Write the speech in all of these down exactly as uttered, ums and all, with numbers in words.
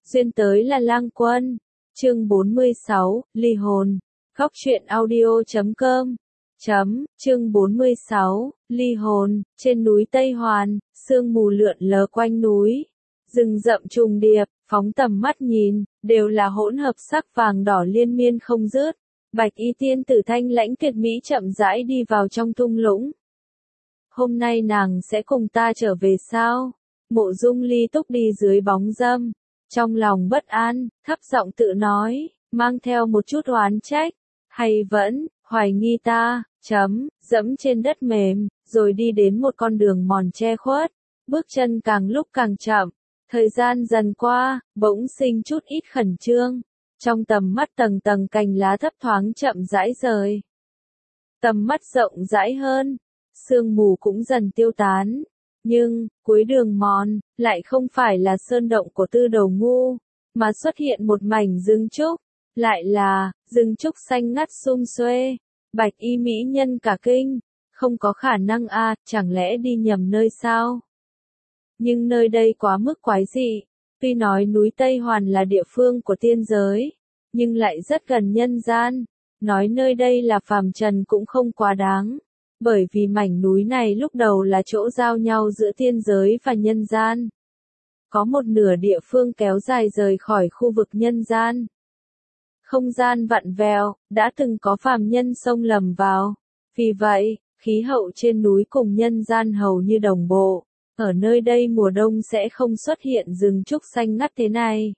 Duyên tới là lang quân. Chương bốn mươi sáu, ly hồn. Góc truyện audio chấm com. Chấm, chương bốn mươi sáu, ly hồn. Trên núi Tây Hoàn, sương mù lượn lờ quanh núi. Rừng rậm trùng điệp, phóng tầm mắt nhìn, đều là hỗn hợp sắc vàng đỏ liên miên không dứt. Bạch y tiên tử thanh lãnh tuyệt mỹ chậm rãi đi vào trong thung lũng. Hôm nay nàng sẽ cùng ta trở về sao? Mộ Dung Ly Túc đi dưới bóng râm. Trong lòng bất an, thấp giọng tự nói, mang theo một chút oán trách. Hay vẫn, hoài nghi ta, chấm, dẫm trên đất mềm, rồi đi đến một con đường mòn che khuất. Bước chân càng lúc càng chậm. Thời gian dần qua, bỗng sinh chút ít khẩn trương. Trong tầm mắt tầng tầng cành lá thấp thoáng chậm rãi rời. Tầm mắt rộng rãi hơn, sương mù cũng dần tiêu tán. Nhưng, cuối đường mòn, lại không phải là sơn động của Tư Đầu Ngu, mà xuất hiện một mảnh rừng trúc. Lại là, rừng trúc xanh ngắt sum xuê. Bạch y mỹ nhân cả kinh. Không có khả năng a, à, chẳng lẽ đi nhầm nơi sao? Nhưng nơi đây quá mức quái dị. Tuy nói núi Tây Hoàn là địa phương của tiên giới, nhưng lại rất gần nhân gian. Nói nơi đây là phàm trần cũng không quá đáng. Bởi vì mảnh núi này lúc đầu là chỗ giao nhau giữa tiên giới và nhân gian. Có một nửa địa phương kéo dài rời khỏi khu vực nhân gian. Không gian vặn vẹo, đã từng có phàm nhân xông lầm vào. Vì vậy, khí hậu trên núi cùng nhân gian hầu như đồng bộ. Ở nơi đây mùa đông sẽ không xuất hiện rừng trúc xanh ngắt thế này.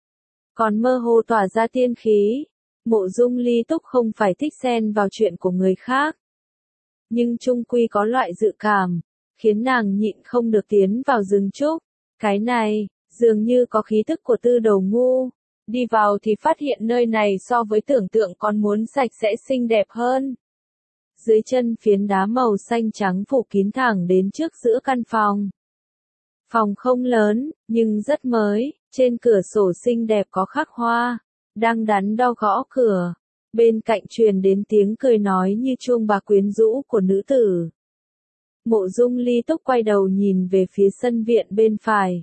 Còn mơ hồ tỏa ra tiên khí. Mộ Dung Ly Túc không phải thích xen vào chuyện của người khác. Nhưng chung quy có loại dự cảm, khiến nàng nhịn không được tiến vào rừng trúc. Cái này, dường như có khí tức của Tư Đầu Ngu. Đi vào thì phát hiện nơi này so với tưởng tượng còn muốn sạch sẽ xinh đẹp hơn. Dưới chân phiến đá màu xanh trắng phủ kín thẳng đến trước giữa căn phòng. Phòng không lớn, nhưng rất mới, trên cửa sổ xinh đẹp có khắc hoa. Đang đắn đo gõ cửa. Bên cạnh truyền đến tiếng cười nói như chuông bạc quyến rũ của nữ tử. Mộ Dung Ly Túc quay đầu nhìn về phía sân viện bên phải.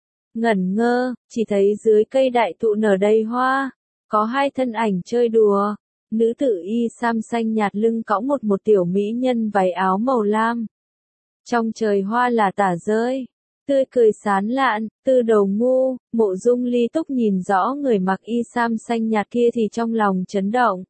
Ngẩn ngơ, chỉ thấy dưới cây đại thụ nở đầy hoa, có hai thân ảnh chơi đùa. Nữ tử y sam xanh nhạt lưng cõng một một tiểu mỹ nhân váy áo màu lam. Trong trời hoa là tả rơi. Tươi cười sán lạn, Tư Đầu Ngu. Mộ Dung Ly Túc nhìn rõ người mặc y sam xanh nhạt kia thì trong lòng chấn động.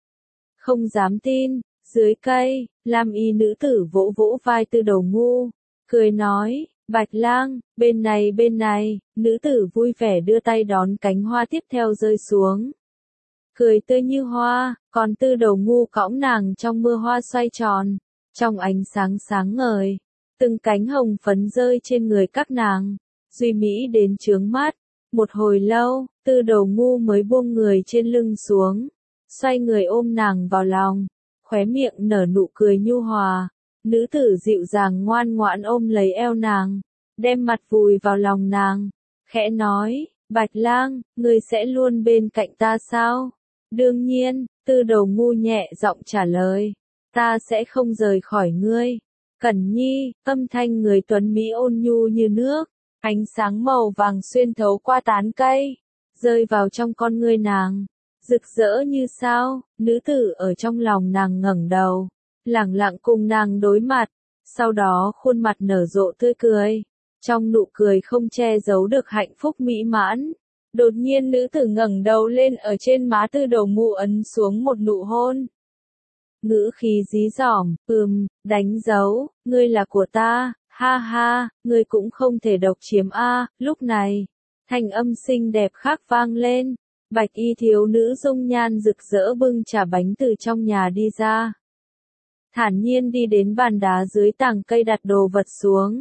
Không dám tin, dưới cây, lam y nữ tử vỗ vỗ vai Tư Đầu Ngu, cười nói, Bạch Lang, bên này bên này. Nữ tử vui vẻ đưa tay đón cánh hoa tiếp theo rơi xuống. Cười tươi như hoa, còn Tư Đầu Ngu cõng nàng trong mưa hoa xoay tròn, trong ánh sáng sáng ngời. Từng cánh hồng phấn rơi trên người các nàng, duy mỹ đến chướng mắt. Một hồi lâu, Tư Đầu Ngu mới buông người trên lưng xuống, xoay người ôm nàng vào lòng, khóe miệng nở nụ cười nhu hòa. Nữ tử dịu dàng ngoan ngoãn ôm lấy eo nàng, đem mặt vùi vào lòng nàng, khẽ nói, Bạch Lang, ngươi sẽ luôn bên cạnh ta sao? Đương nhiên, Tư Đầu Ngu nhẹ giọng trả lời, ta sẽ không rời khỏi ngươi. Cẩn Nhi, âm thanh người tuấn mỹ ôn nhu như nước, ánh sáng màu vàng xuyên thấu qua tán cây, rơi vào trong con ngươi nàng, rực rỡ như sao. Nữ tử ở trong lòng nàng ngẩng đầu, lẳng lặng cùng nàng đối mặt, sau đó khuôn mặt nở rộ tươi cười, trong nụ cười không che giấu được hạnh phúc mỹ mãn. Đột nhiên nữ tử ngẩng đầu lên, ở trên má Tư Đầu Ngu ấn xuống một nụ hôn. Ngữ khí dí dỏm, ừm, đánh dấu, ngươi là của ta, ha ha, ngươi cũng không thể độc chiếm a. Lúc này, thanh âm xinh đẹp khác vang lên. Bạch y thiếu nữ dung nhan rực rỡ bưng trà bánh từ trong nhà đi ra. Thản nhiên đi đến bàn đá dưới tàng cây đặt đồ vật xuống.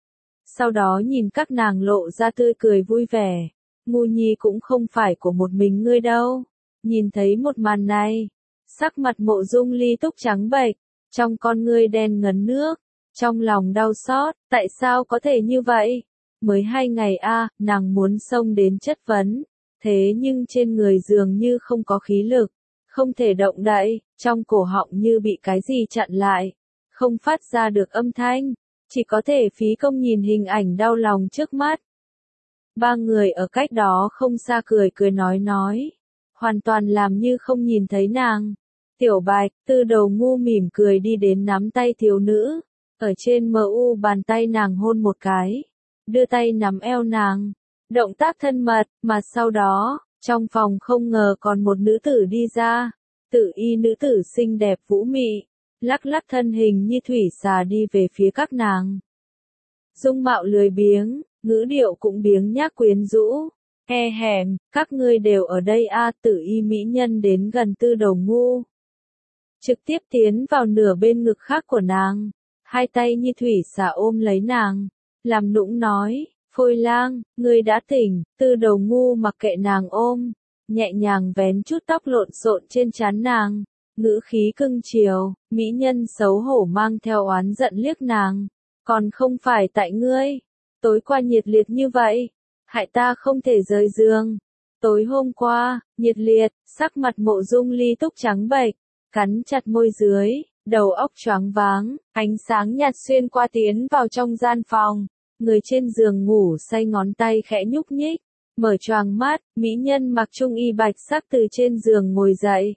Sau đó nhìn các nàng lộ ra tươi cười vui vẻ. Ngu Nhi cũng không phải của một mình ngươi đâu. Nhìn thấy một màn này, sắc mặt Mộ Dung Ly Túc trắng bệch, trong con ngươi đen ngấn nước, trong lòng đau xót, tại sao có thể như vậy? Mới hai ngày a, à, nàng muốn xông đến chất vấn, thế nhưng trên người dường như không có khí lực, không thể động đậy, trong cổ họng như bị cái gì chặn lại, không phát ra được âm thanh, chỉ có thể phí công nhìn hình ảnh đau lòng trước mắt. Ba người ở cách đó không xa cười cười nói nói, hoàn toàn làm như không nhìn thấy nàng. Tiểu Bạch, Tư Đầu Ngu mỉm cười đi đến nắm tay thiếu nữ, ở trên mờ u bàn tay nàng hôn một cái, đưa tay nắm eo nàng, động tác thân mật, mà sau đó, trong phòng không ngờ còn một nữ tử đi ra, tự y nữ tử xinh đẹp vũ mị, lắc lắc thân hình như thủy xà đi về phía các nàng. Dung mạo lười biếng, ngữ điệu cũng biếng nhác quyến rũ. E hèm, các ngươi đều ở đây a à, tử y mỹ nhân đến gần Tư Đầu Ngu. Trực tiếp tiến vào nửa bên ngực khác của nàng, hai tay như thủy xà ôm lấy nàng, làm nũng nói, Phôi Lang, ngươi đã tỉnh. Tư Đầu Ngu mặc kệ nàng ôm, nhẹ nhàng vén chút tóc lộn xộn trên trán nàng, ngữ khí cưng chiều, mỹ nhân xấu hổ mang theo oán giận liếc nàng, còn không phải tại ngươi, tối qua nhiệt liệt như vậy, hại ta không thể rời giường. Tối hôm qua, nhiệt liệt, sắc mặt Mộ Dung Ly Túc trắng bệch, cắn chặt môi dưới, đầu óc choáng váng, ánh sáng nhạt xuyên qua tiến vào trong gian phòng, người trên giường ngủ say ngón tay khẽ nhúc nhích, mở choàng mắt, mỹ nhân mặc trung y bạch sắc từ trên giường ngồi dậy,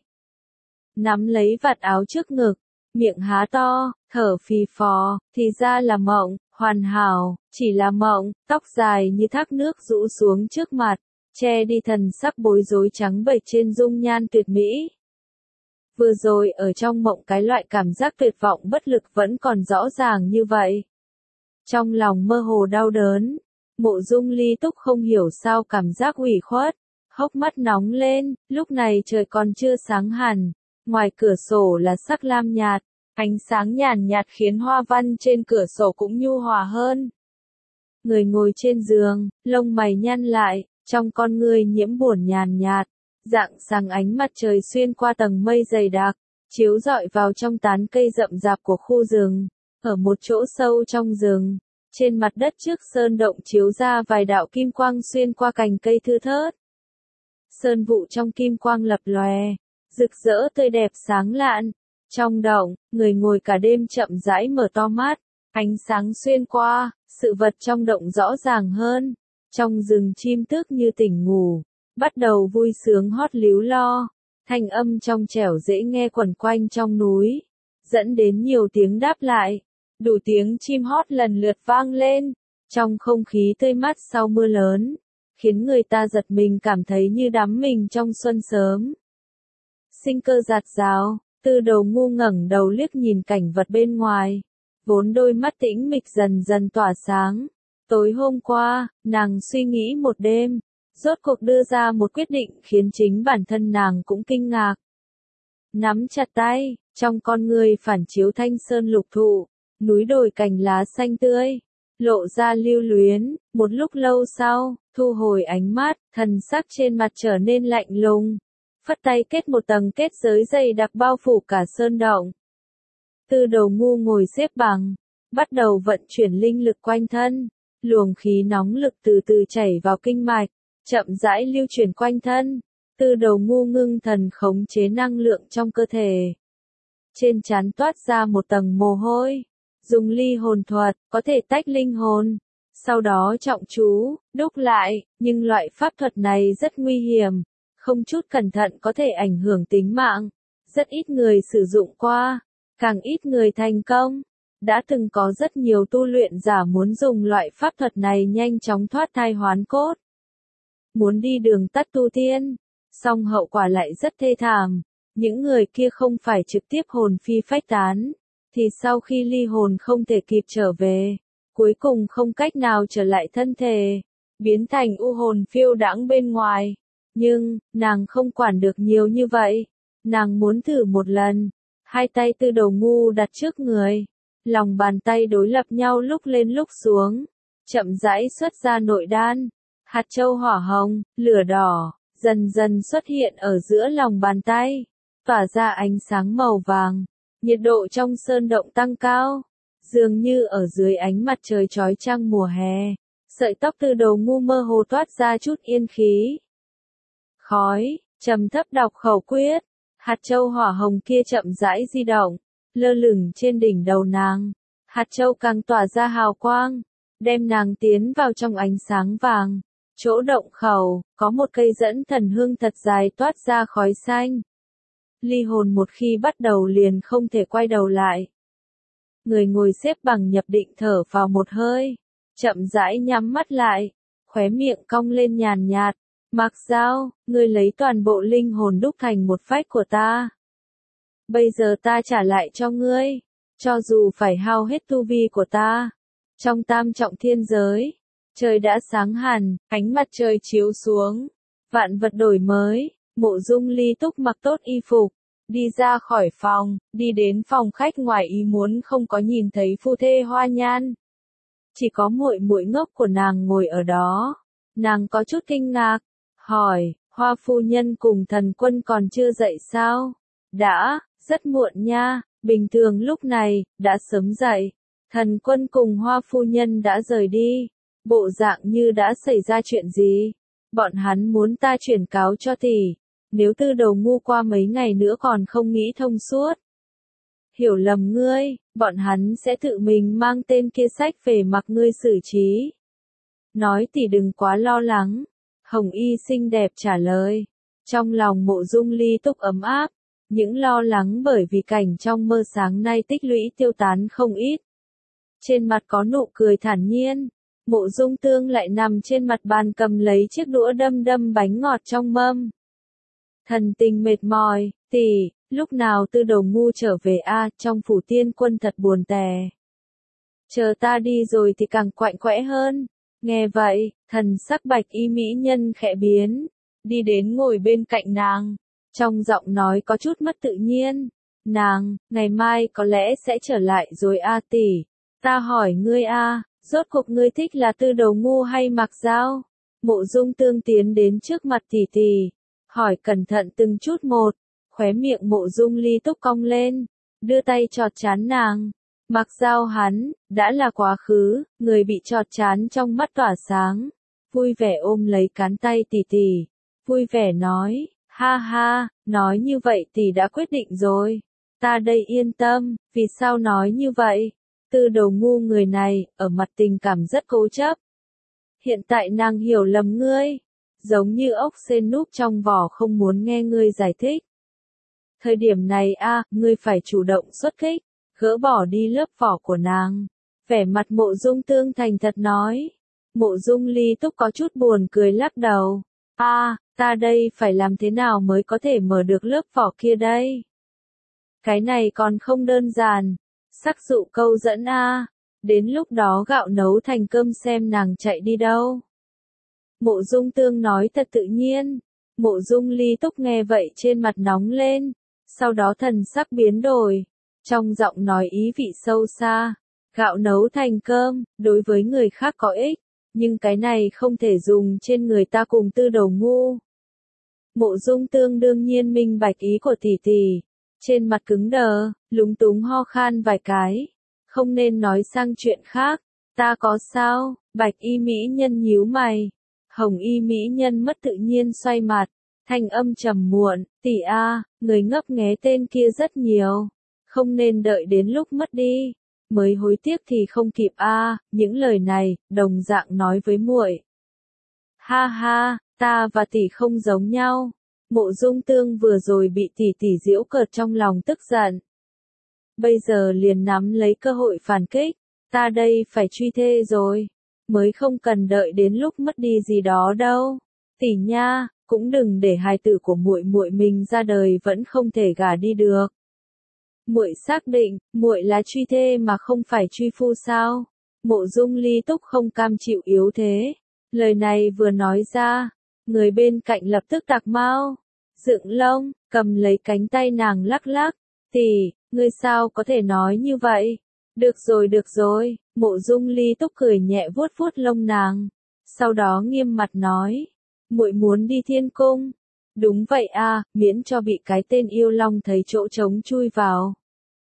nắm lấy vạt áo trước ngực, miệng há to, thở phì phò, thì ra là mộng, hoàn hảo, chỉ là mộng, tóc dài như thác nước rũ xuống trước mặt, che đi thần sắc bối rối trắng bệch trên dung nhan tuyệt mỹ. Vừa rồi ở trong mộng cái loại cảm giác tuyệt vọng bất lực vẫn còn rõ ràng như vậy. Trong lòng mơ hồ đau đớn, Mộ Dung Ly Túc không hiểu sao cảm giác ủy khuất, hốc mắt nóng lên, lúc này trời còn chưa sáng hẳn, ngoài cửa sổ là sắc lam nhạt, ánh sáng nhàn nhạt khiến hoa văn trên cửa sổ cũng nhu hòa hơn. Người ngồi trên giường, lông mày nhăn lại, trong con ngươi nhiễm buồn nhàn nhạt, rạng sáng ánh mặt trời xuyên qua tầng mây dày đặc, chiếu rọi vào trong tán cây rậm rạp của khu rừng, ở một chỗ sâu trong rừng, trên mặt đất trước sơn động chiếu ra vài đạo kim quang xuyên qua cành cây thưa thớt. Sơn vụ trong kim quang lập lòe, rực rỡ tươi đẹp sáng lạn. Trong động, người ngồi cả đêm chậm rãi mở to mắt, ánh sáng xuyên qua, sự vật trong động rõ ràng hơn. Trong rừng chim tước như tỉnh ngủ, bắt đầu vui sướng hót líu lo, thanh âm trong trẻo dễ nghe quẩn quanh trong núi, dẫn đến nhiều tiếng đáp lại, đủ tiếng chim hót lần lượt vang lên, trong không khí tươi mát sau mưa lớn, khiến người ta giật mình cảm thấy như đắm mình trong xuân sớm. Sinh cơ dạt dào, Tư Đầu Ngu ngẩng đầu liếc nhìn cảnh vật bên ngoài, vốn đôi mắt tĩnh mịch dần dần tỏa sáng. Tối hôm qua, nàng suy nghĩ một đêm, rốt cuộc đưa ra một quyết định khiến chính bản thân nàng cũng kinh ngạc. Nắm chặt tay, trong con người phản chiếu thanh sơn lục thụ, núi đồi cành lá xanh tươi, lộ ra lưu luyến, một lúc lâu sau, thu hồi ánh mắt, thần sắc trên mặt trở nên lạnh lùng, phất tay kết một tầng kết giới dày đặc bao phủ cả sơn động. Tư Đầu Ngu ngồi xếp bằng, bắt đầu vận chuyển linh lực quanh thân, luồng khí nóng lực từ từ chảy vào kinh mạch, chậm rãi lưu chuyển quanh thân. Tư Đầu Ngu ngưng thần khống chế năng lượng trong cơ thể. Trên trán toát ra một tầng mồ hôi, dùng ly hồn thuật, có thể tách linh hồn, sau đó trọng chú, đúc lại, nhưng loại pháp thuật này rất nguy hiểm, không chút cẩn thận có thể ảnh hưởng tính mạng, rất ít người sử dụng qua, càng ít người thành công. Đã từng có rất nhiều tu luyện giả muốn dùng loại pháp thuật này nhanh chóng thoát thai hoán cốt, muốn đi đường tắt tu tiên, song hậu quả lại rất thê thảm. Những người kia không phải trực tiếp hồn phi phách tán, thì sau khi ly hồn không thể kịp trở về, cuối cùng không cách nào trở lại thân thể, biến thành u hồn phiêu đãng bên ngoài. Nhưng, nàng không quản được nhiều như vậy, nàng muốn thử một lần. Hai tay Tư Đầu Ngu đặt trước người, lòng bàn tay đối lập nhau lúc lên lúc xuống, chậm rãi xuất ra nội đan, hạt châu hỏa hồng, lửa đỏ, dần dần xuất hiện ở giữa lòng bàn tay, tỏa ra ánh sáng màu vàng, nhiệt độ trong sơn động tăng cao, dường như ở dưới ánh mặt trời chói chang mùa hè, sợi tóc Tư Đầu Ngu mơ hồ toát ra chút yên khí. Khói, trầm thấp đọc khẩu quyết, hạt châu hỏa hồng kia chậm rãi di động, lơ lửng trên đỉnh đầu nàng, hạt châu càng tỏa ra hào quang, đem nàng tiến vào trong ánh sáng vàng, Chỗ động khẩu, có một cây dẫn thần hương thật dài toát ra khói xanh. Ly hồn một khi bắt đầu liền không thể quay đầu lại. Người ngồi xếp bằng nhập định thở vào một hơi, chậm rãi nhắm mắt lại, khóe miệng cong lên nhàn nhạt. Mạc Giao, ngươi lấy toàn bộ linh hồn đúc thành một phách của ta. Bây giờ ta trả lại cho ngươi, cho dù phải hao hết tu vi của ta. Trong tam trọng thiên giới, trời đã sáng hẳn, ánh mặt trời chiếu xuống, vạn vật đổi mới, Mộ Dung Ly Túc mặc tốt y phục, đi ra khỏi phòng, đi đến phòng khách ngoài ý muốn không có nhìn thấy phu thê Hoa Nhan. Chỉ có muội muội ngốc của nàng ngồi ở đó, nàng có chút kinh ngạc, hỏi, Hoa phu nhân cùng thần quân còn chưa dậy sao? Đã, rất muộn nha, bình thường lúc này, đã sớm dậy. Thần quân cùng Hoa phu nhân đã rời đi, bộ dạng như đã xảy ra chuyện gì. Bọn hắn muốn ta chuyển cáo cho tỷ, nếu Tư Đầu ngu qua mấy ngày nữa còn không nghĩ thông suốt. Hiểu lầm ngươi, bọn hắn sẽ tự mình mang tên kia sách về mặc ngươi xử trí. Nói tỷ đừng quá lo lắng. Hồng Y xinh đẹp trả lời. Trong lòng Mộ Dung Ly Túc ấm áp, những lo lắng bởi vì cảnh trong mơ sáng nay tích lũy tiêu tán không ít. Trên mặt có nụ cười thản nhiên, Mộ Dung Tương lại nằm trên mặt bàn cầm lấy chiếc đũa đâm đâm bánh ngọt trong mâm. Thần tình mệt mỏi, tỷ, lúc nào Tư Đầu ngu trở về a, trong phủ tiên quân thật buồn tẻ. Chờ ta đi rồi thì càng quạnh quẽ hơn. Nghe vậy, thần sắc bạch y mỹ nhân khẽ biến, đi đến ngồi bên cạnh nàng, trong giọng nói có chút mất tự nhiên. Nàng, ngày mai có lẽ sẽ trở lại rồi a tỷ. Ta hỏi ngươi a, rốt cuộc ngươi thích là Tư Đầu ngu hay Mạc Giao? Mộ Dung Tương tiến đến trước mặt tỷ tỷ, hỏi cẩn thận từng chút một, khóe miệng Mộ Dung Ly Túc cong lên, đưa tay chọt trán nàng. Mạc Giao hắn, đã là quá khứ, người bị chọt trán trong mắt tỏa sáng, vui vẻ ôm lấy cán tay tỷ tỷ, vui vẻ nói, ha ha, nói như vậy tỷ đã quyết định rồi, ta đây yên tâm, vì sao nói như vậy? Tư Đầu ngu người này, ở mặt tình cảm rất cố chấp. Hiện tại nàng hiểu lầm ngươi, giống như ốc sên núp trong vỏ không muốn nghe ngươi giải thích. Thời điểm này a, ngươi phải chủ động xuất kích, gỡ bỏ đi lớp vỏ của nàng. Vẻ mặt Mộ Dung Tương thành thật nói. Mộ Dung Ly Túc có chút buồn cười lắc đầu. A, ta đây phải làm thế nào mới có thể mở được lớp vỏ kia đây? Cái này còn không đơn giản. Sắc dụ câu dẫn a, đến lúc đó gạo nấu thành cơm xem nàng chạy đi đâu. Mộ Dung Tương nói thật tự nhiên. Mộ Dung Ly Túc nghe vậy trên mặt nóng lên, sau đó thần sắc biến đổi. Trong giọng nói ý vị sâu xa, gạo nấu thành cơm, đối với người khác có ích, nhưng cái này không thể dùng trên người ta cùng Tư Đầu ngu. Mộ Dung Tương đương nhiên minh bạch ý của tỷ tỷ, trên mặt cứng đờ, lúng túng ho khan vài cái, không nên nói sang chuyện khác, ta có sao? Bạch y mỹ nhân nhíu mày, hồng y mỹ nhân mất tự nhiên xoay mặt, thanh âm trầm muộn, tỷ a, người ngấp nghé tên kia rất nhiều. Không nên đợi đến lúc mất đi, mới hối tiếc thì không kịp a, à, những lời này, đồng dạng nói với muội. Ha ha, ta và tỷ không giống nhau. Mộ Dung Tương vừa rồi bị tỷ tỷ giễu cợt trong lòng tức giận. Bây giờ liền nắm lấy cơ hội phản kích, ta đây phải truy thê rồi, mới không cần đợi đến lúc mất đi gì đó đâu. Tỷ nha, cũng đừng để hài tử của muội muội mình ra đời vẫn không thể gả đi được. Muội xác định, muội là truy thê mà không phải truy phu sao? Mộ Dung Ly Túc không cam chịu yếu thế. Lời này vừa nói ra, người bên cạnh lập tức tạc mau, dựng lông, cầm lấy cánh tay nàng lắc lắc. Tỷ, ngươi sao có thể nói như vậy? Được rồi được rồi, Mộ Dung Ly Túc cười nhẹ vuốt vuốt lông nàng. Sau đó nghiêm mặt nói, muội muốn đi thiên cung. Đúng vậy a, miễn cho bị cái tên yêu long thấy chỗ trống chui vào.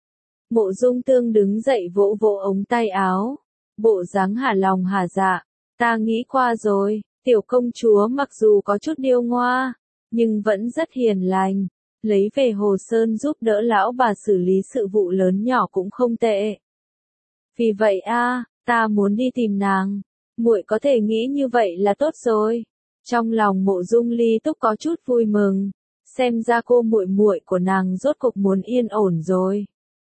Mộ Dung Tương đứng dậy vỗ vỗ ống tay áo, bộ dáng hả lòng hả dạ, ta nghĩ qua rồi, tiểu công chúa mặc dù có chút điêu ngoa, nhưng vẫn rất hiền lành, lấy về Hồ Sơn giúp đỡ lão bà xử lý sự vụ lớn nhỏ cũng không tệ. Vì vậy a, ta muốn đi tìm nàng. muội có thể nghĩ như vậy là tốt rồi. Trong lòng Mộ Dung Ly Túc có chút vui mừng, xem ra cô muội muội của nàng rốt cục muốn yên ổn rồi.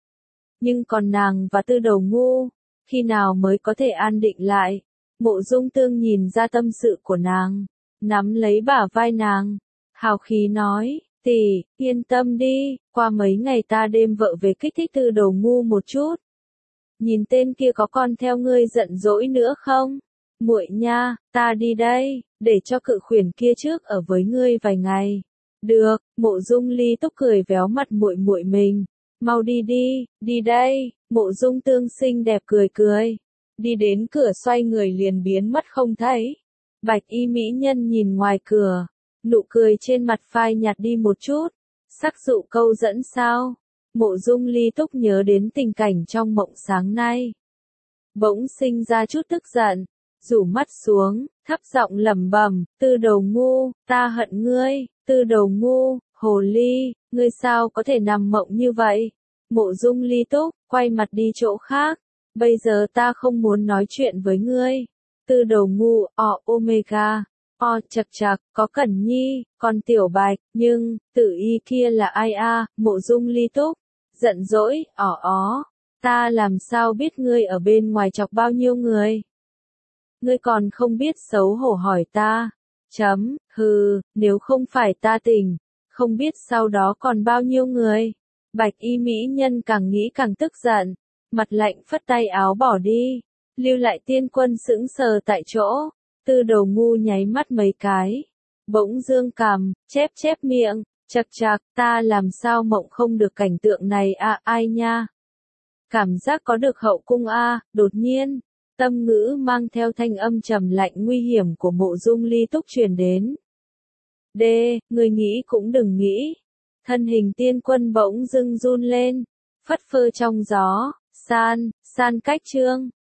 Nhưng còn nàng và Tư Đầu Ngu, khi nào mới có thể an định lại? Mộ Dung Tương nhìn ra tâm sự của nàng, nắm lấy bả vai nàng, hào khí nói, tỷ, yên tâm đi, qua mấy ngày ta đêm vợ về kích thích Tư Đầu Ngu một chút. Nhìn tên kia có còn theo ngươi giận dỗi nữa không? Muội nha, ta đi đây, để cho cự khuyển kia trước ở với ngươi vài ngày. Được, Mộ Dung Ly Túc cười véo mặt muội muội mình. Mau đi đi, đi đây, Mộ Dung Tương xinh đẹp cười cười. Đi đến cửa xoay người liền biến mất không thấy. Bạch y mỹ nhân nhìn ngoài cửa, nụ cười trên mặt phai nhạt đi một chút. Sắc dụ câu dẫn sao? Mộ Dung Ly Túc nhớ đến tình cảnh trong mộng sáng nay. Bỗng sinh ra chút tức giận, rủ mắt xuống, thấp giọng lẩm bẩm, Tư Đầu Ngu, ta hận ngươi, Tư Đầu Ngu, hồ ly, ngươi sao có thể nằm mộng như vậy? Mộ Dung Ly Túc, quay mặt đi chỗ khác, bây giờ ta không muốn nói chuyện với ngươi. Tư Đầu Ngu, o omega, o chật chật, có Cẩn Nhi, còn Tiểu Bạch, nhưng, Tử Y kia là ai a? Mộ Dung Ly Túc, giận dỗi, ỏ ó, ta làm sao biết ngươi ở bên ngoài chọc bao nhiêu người? Ngươi còn không biết xấu hổ hỏi ta. Chấm, hừ, nếu không phải ta tỉnh, không biết sau đó còn bao nhiêu người. Bạch y mỹ nhân càng nghĩ càng tức giận, mặt lạnh phất tay áo bỏ đi, lưu lại tiên quân sững sờ tại chỗ. Tư Đầu Ngu nháy mắt mấy cái, bỗng dương cằm, chép chép miệng, chật chạc, ta làm sao mộng không được cảnh tượng này à, ai nha. Cảm giác có được hậu cung a, à, đột nhiên. Tâm ngữ mang theo thanh âm trầm lạnh nguy hiểm của Mộ Dung Ly Túc truyền đến. D, người nghĩ cũng đừng nghĩ. Thân hình tiên quân bỗng dưng run lên, phất phơ trong gió, san, san cách trương.